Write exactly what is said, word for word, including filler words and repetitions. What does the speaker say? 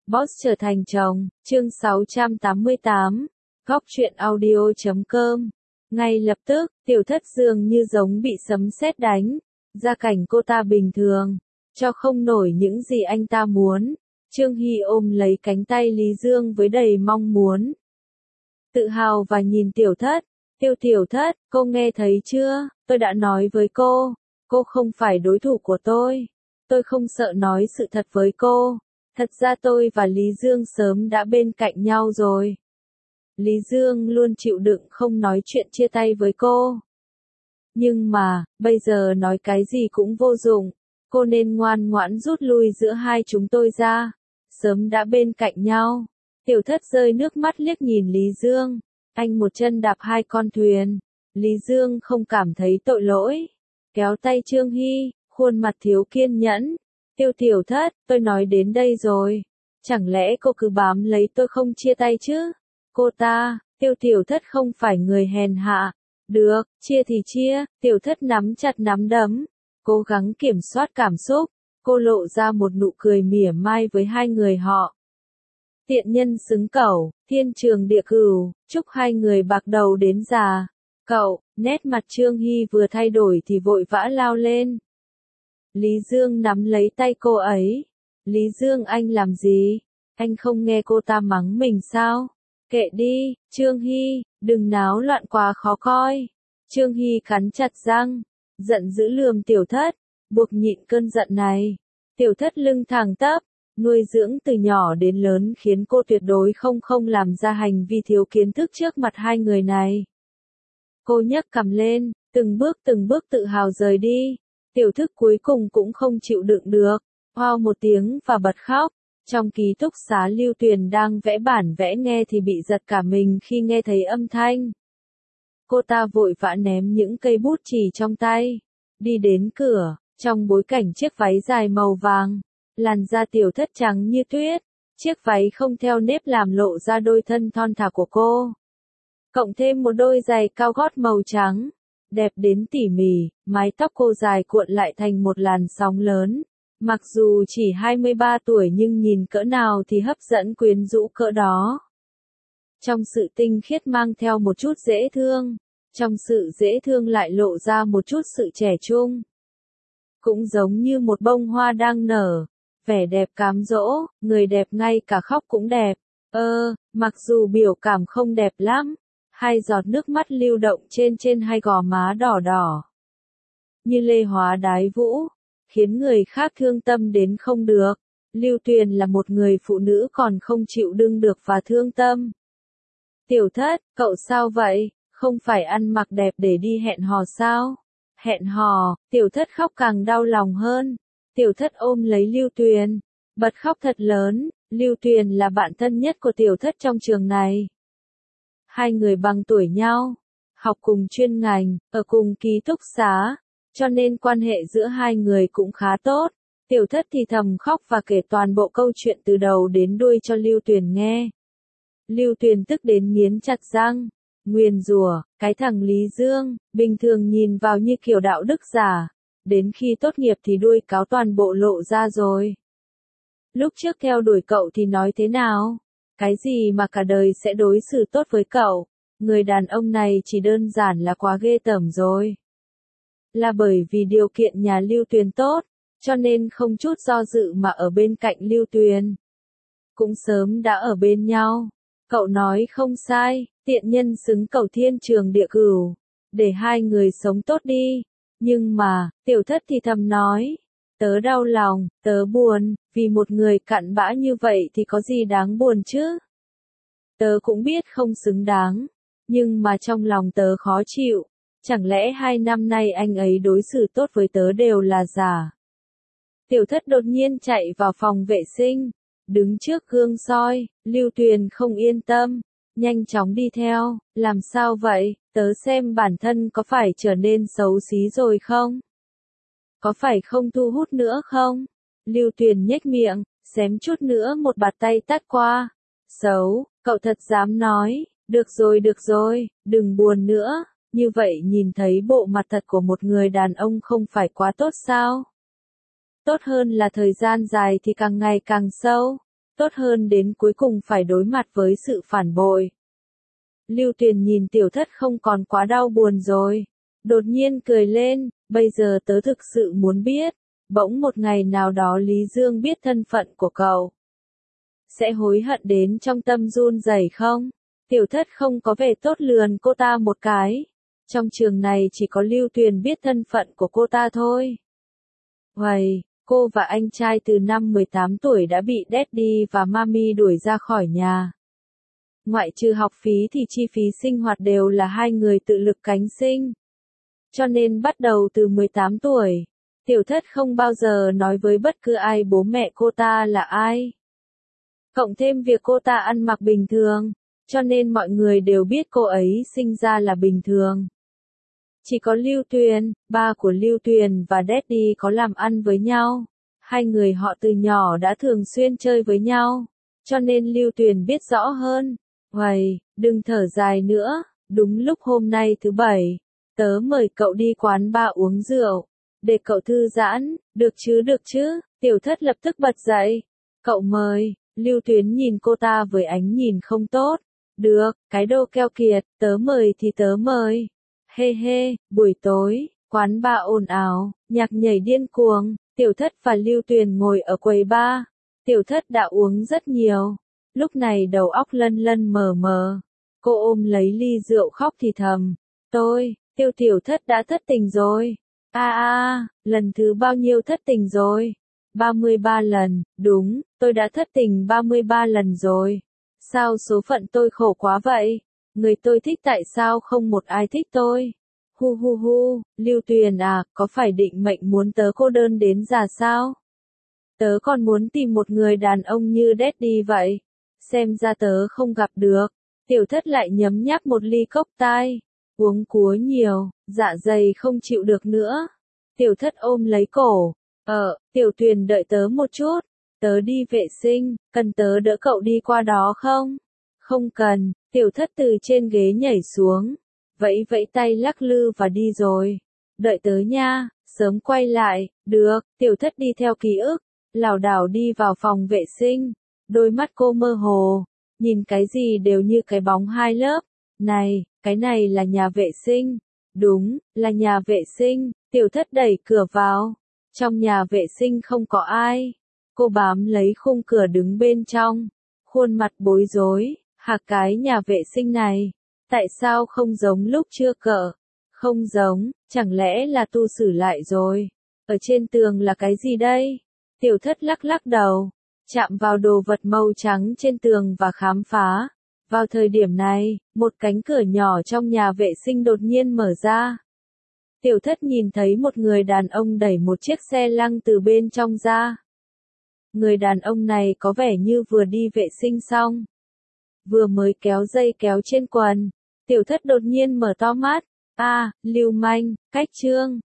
Boss trở thành chồng, chương sáu trăm tám mươi tám, góc truyện audio chấm com. Ngay lập tức, Tiểu Thất dường như giống bị sấm sét đánh, gia cảnh cô ta bình thường, cho không nổi những gì anh ta muốn. Trương Hy ôm lấy cánh tay Lý Dương với đầy mong muốn. Tự hào và nhìn Tiểu Thất, Tiêu Tiểu Thất, cô nghe thấy chưa, tôi đã nói với cô, cô không phải đối thủ của tôi. Tôi không sợ nói sự thật với cô. Thật ra tôi và Lý Dương sớm đã bên cạnh nhau rồi. Lý Dương luôn chịu đựng không nói chuyện chia tay với cô. Nhưng mà, bây giờ nói cái gì cũng vô dụng. Cô nên ngoan ngoãn rút lui giữa hai chúng tôi ra. Sớm đã bên cạnh nhau. Tiểu Thất rơi nước mắt liếc nhìn Lý Dương. Anh một chân đạp hai con thuyền. Lý Dương không cảm thấy tội lỗi. Kéo tay Trương Hy, khuôn mặt thiếu kiên nhẫn. Tiêu Tiểu Thất, tôi nói đến đây rồi. Chẳng lẽ cô cứ bám lấy tôi không chia tay chứ? Cô ta, Tiêu Tiểu Thất không phải người hèn hạ. Được, chia thì chia, Tiểu Thất nắm chặt nắm đấm. Cố gắng kiểm soát cảm xúc. Cô lộ ra một nụ cười mỉa mai với hai người họ. Tiện nhân xứng cẩu, thiên trường địa cửu, chúc hai người bạc đầu đến già. Cậu, nét mặt Trương Hy vừa thay đổi thì vội vã lao lên. Lý Dương nắm lấy tay cô ấy. Lý Dương, anh làm gì? Anh không nghe cô ta mắng mình sao? Kệ đi, Trương Hy, đừng náo loạn quá khó coi. Trương Hy cắn chặt răng, giận dữ lườm Tiểu Thất, buộc nhịn cơn giận này. Tiểu Thất lưng thẳng tắp, nuôi dưỡng từ nhỏ đến lớn khiến cô tuyệt đối không không làm ra hành vi thiếu kiến thức trước mặt hai người này. Cô nhấc cằm lên, từng bước từng bước tự hào rời đi. Tiểu Thức cuối cùng cũng không chịu đựng được, oao một tiếng và bật khóc. Trong ký túc xá Lưu Tuyền đang vẽ bản vẽ nghe thì bị giật cả mình khi nghe thấy âm thanh. Cô ta vội vã ném những cây bút chì trong tay, đi đến cửa, trong bối cảnh chiếc váy dài màu vàng, làn da Tiểu Thất trắng như tuyết, chiếc váy không theo nếp làm lộ ra đôi thân thon thả của cô. Cộng thêm một đôi giày cao gót màu trắng, đẹp đến tỉ mỉ, mái tóc cô dài cuộn lại thành một làn sóng lớn. Mặc dù chỉ hai mươi ba tuổi nhưng nhìn cỡ nào thì hấp dẫn quyến rũ cỡ đó. Trong sự tinh khiết mang theo một chút dễ thương, trong sự dễ thương lại lộ ra một chút sự trẻ trung. Cũng giống như một bông hoa đang nở, vẻ đẹp cám dỗ, người đẹp ngay cả khóc cũng đẹp. Ơ, mặc dù biểu cảm không đẹp lắm, hai giọt nước mắt lưu động trên trên hai gò má đỏ đỏ. Như lê hóa đái vũ, khiến người khác thương tâm đến không được. Lưu Tuyền là một người phụ nữ còn không chịu đựng được và thương tâm. Tiểu Thất, cậu sao vậy? Không phải ăn mặc đẹp để đi hẹn hò sao? Hẹn hò, Tiểu Thất khóc càng đau lòng hơn. Tiểu Thất ôm lấy Lưu Tuyền, bật khóc thật lớn. Lưu Tuyền là bạn thân nhất của Tiểu Thất trong trường này. Hai người bằng tuổi nhau, học cùng chuyên ngành, ở cùng ký túc xá, cho nên quan hệ giữa hai người cũng khá tốt. Tiểu Thất thì thầm khóc và kể toàn bộ câu chuyện từ đầu đến đuôi cho Lưu Tuyền nghe. Lưu Tuyền tức đến nghiến chặt răng, nguyền rủa, cái thằng Lý Dương, bình thường nhìn vào như kiểu đạo đức giả, đến khi tốt nghiệp thì đuôi cáo toàn bộ lộ ra rồi. Lúc trước theo đuổi cậu thì nói thế nào? Cái gì mà cả đời sẽ đối xử tốt với cậu? Người đàn ông này chỉ đơn giản là quá ghê tởm rồi. Là bởi vì điều kiện nhà Lưu Tuyền tốt, cho nên không chút do dự mà ở bên cạnh Lưu Tuyền. Cũng sớm đã ở bên nhau. Cậu nói không sai, tiện nhân xứng cẩu thiên trường địa cửu. Để hai người sống tốt đi. Nhưng mà, Tiểu Thất thì thầm nói. Tớ đau lòng, tớ buồn, vì một người cặn bã như vậy thì có gì đáng buồn chứ? Tớ cũng biết không xứng đáng, nhưng mà trong lòng tớ khó chịu. Chẳng lẽ hai năm nay anh ấy đối xử tốt với tớ đều là giả? Tiểu Thất đột nhiên chạy vào phòng vệ sinh, đứng trước gương soi. Lưu Tuyền không yên tâm, nhanh chóng đi theo. Làm sao vậy? Tớ xem bản thân có phải trở nên xấu xí rồi không? Có phải không thu hút nữa không? Lưu Tuyền nhếch miệng, xém chút nữa một bạt tay tát qua. Xấu, cậu thật dám nói. Được rồi được rồi, đừng buồn nữa. Như vậy nhìn thấy bộ mặt thật của một người đàn ông không phải quá tốt sao? Tốt hơn là thời gian dài thì càng ngày càng sâu. tốt hơn đến cuối cùng phải đối mặt với sự phản bội. Lưu Tuyền nhìn Tiểu Thất không còn quá đau buồn rồi, đột nhiên cười lên, bây giờ tớ thực sự muốn biết, bỗng một ngày nào đó Lý Dương biết thân phận của cậu, sẽ hối hận đến trong tâm run rẩy không? Tiểu Thất không có vẻ tốt lườn cô ta một cái. Trong trường này chỉ có Lưu Tuyền biết thân phận của cô ta thôi. Uầy, cô và anh trai từ năm mười tám tuổi đã bị Daddy và Mami đuổi ra khỏi nhà. Ngoại trừ học phí thì chi phí sinh hoạt đều là hai người tự lực cánh sinh. Cho nên bắt đầu từ mười tám tuổi, Tiểu Thất không bao giờ nói với bất cứ ai bố mẹ cô ta là ai. Cộng thêm việc cô ta ăn mặc bình thường, cho nên mọi người đều biết cô ấy sinh ra là bình thường. Chỉ có Lưu Tuyền, ba của Lưu Tuyền và Daddy có làm ăn với nhau. Hai người họ từ nhỏ đã thường xuyên chơi với nhau, cho nên Lưu Tuyền biết rõ hơn. Uầy, đừng thở dài nữa, đúng lúc hôm nay thứ bảy, tớ mời cậu đi quán bar uống rượu, để cậu thư giãn, được chứ được chứ, Tiểu Thất lập tức bật dậy. Cậu mời, Lưu Tuyền nhìn cô ta với ánh nhìn không tốt. Được, cái đồ keo kiệt, tớ mời thì tớ mời. Hê hê, buổi tối, quán bar ồn ào, nhạc nhảy điên cuồng, Tiểu Thất và Lưu Tuyền ngồi ở quầy bar. Tiểu Thất đã uống rất nhiều, lúc này đầu óc lân lân mờ mờ. Cô ôm lấy ly rượu khóc thì thầm, tôi, Tiêu Tiểu Thất đã thất tình rồi. A a, lần thứ bao nhiêu thất tình rồi? ba mươi ba lần, đúng, tôi đã thất tình ba mươi ba lần rồi. Sao số phận tôi khổ quá vậy? Người tôi thích tại sao không một ai thích tôi? Hu hu hu, Lưu Tuyền à, có phải định mệnh muốn tớ cô đơn đến già sao? Tớ còn muốn tìm một người đàn ông như Daddy vậy. Xem ra tớ không gặp được. Tiểu Thất lại nhấm nháp một ly cốc tai. Uống cúa nhiều, dạ dày không chịu được nữa. Tiểu Thất ôm lấy cổ. Ờ, Tiểu Tuyền đợi tớ một chút. Tớ đi vệ sinh, cần tớ đỡ cậu đi qua đó không? Không cần, Tiểu Thất từ trên ghế nhảy xuống. Vẫy vẫy tay lắc lư và đi rồi. Đợi tớ nha, sớm quay lại, được, Tiểu Thất đi theo ký ức. Lảo đảo đi vào phòng vệ sinh. Đôi mắt cô mơ hồ, nhìn cái gì đều như cái bóng hai lớp. Này, cái này là nhà vệ sinh. Đúng, là nhà vệ sinh. Tiểu Thất đẩy cửa vào. Trong nhà vệ sinh không có ai. Cô bám lấy khung cửa đứng bên trong. Khuôn mặt bối rối. Hạc cái nhà vệ sinh này. Tại sao không giống lúc chưa cỡ? Không giống, chẳng lẽ là tu sửa lại rồi? Ở trên tường là cái gì đây? Tiểu Thất lắc lắc đầu. Chạm vào đồ vật màu trắng trên tường và khám phá. Vào thời điểm này, một cánh cửa nhỏ trong nhà vệ sinh đột nhiên mở ra. Tiểu Thất nhìn thấy một người đàn ông đẩy một chiếc xe lăn từ bên trong ra. Người đàn ông này có vẻ như vừa đi vệ sinh xong. Vừa mới kéo dây kéo trên quần. Tiểu Thất đột nhiên mở to mắt. A, à, lưu manh, cách trương.